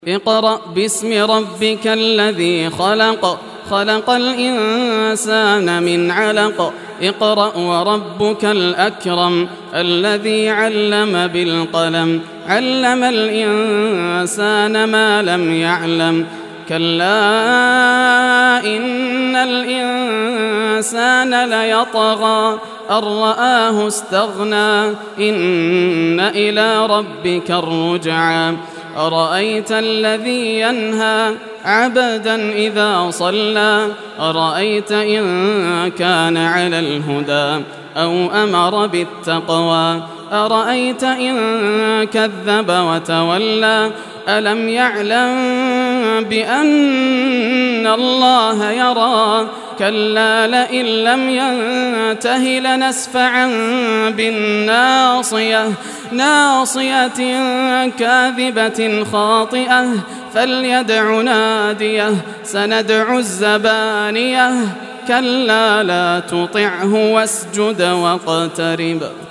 اقرأ باسم ربك الذي خلق خلق الإنسان من علق اقرأ وربك الأكرم الذي علم بالقلم علم الإنسان ما لم يعلم كلا إن الإنسان ليطغى أن رآه استغنى إن إلى ربك الرجعى أرأيت الذي ينهى عبدا إذا صلى أرأيت إن كان على الهدى أو أمر بالتقوى أرأيت إن كذب وتولى ألم يعلم بأن الله يرى كلا لئن لم ينته لنسفعا بالناصية ناصية كاذبة خاطئة فليدع ناديه سندع الزبانية كلا لا تطعه واسجد واقترب